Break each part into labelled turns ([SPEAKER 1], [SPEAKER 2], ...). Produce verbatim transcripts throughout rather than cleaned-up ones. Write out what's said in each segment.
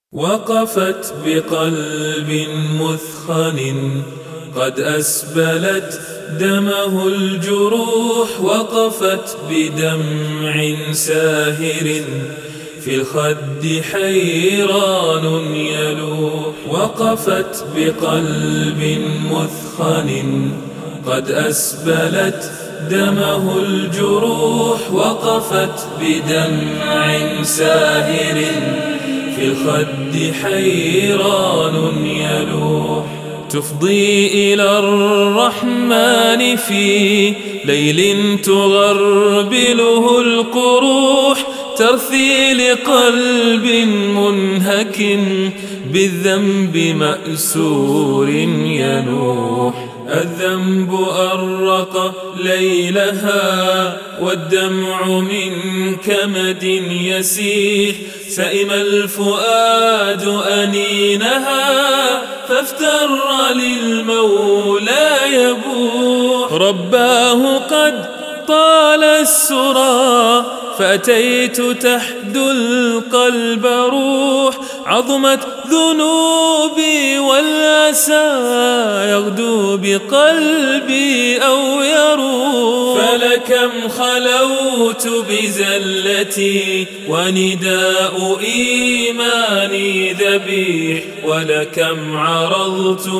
[SPEAKER 1] وقفت بقلب مثخن قد أسبلت دمه الجروح، وقفت بدمع ساهر في الخد حيران يلوح. وقفت بقلب مثخن قد أسبلت دمه الجروح، وقفت بدمع ساهر في الخد حيران يلوح. تفضي إلى الرحمن في ليل تغربله القروح، ترثي لقلب منهك بالذنب مأسور ينوح. الذنب أرق ليلها والدمع من كمد يسيح، سئم الفؤاد أنينها فافتر للمولى يبوح. رباه قد طال السرى فأتيت تحدو القلب روح، عظمت ذنوبي والأسى يغدو بقلبي أو يروح. فلكم خلوت بزلتي ونداء إيماني ذبيح، ولكم عرضت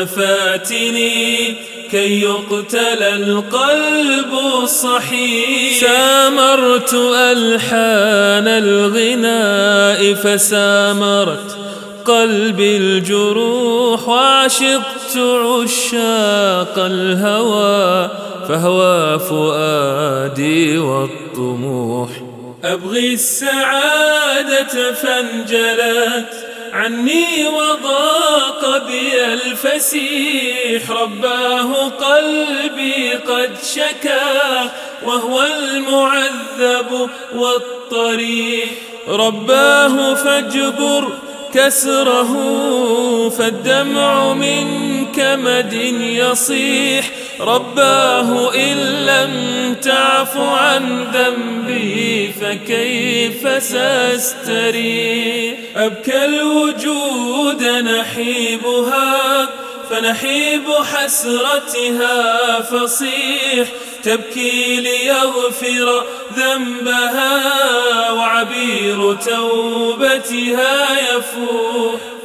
[SPEAKER 1] مفاتني كي يقتل القلب الصحيح. سامرت ألحان الغناء فسامرت قلبي الجروح، وعشقت عشاق الهوى فهوى فؤادي والطموح. أبغي السعادة فانجلت عني وضاق بي الفسيح، رباه قلبي قد شكا وهو المعذب والطريح. رباه فاجبر كسره فالدمع من كمد يصيح، رباه إن لم تعف عن ذنبي فكيف سأستريح. أبكى الوجود نحيبها فنحيب حسرتها فصيح، تبكي ليغفر ذنبها وعبير توبتها يفوح.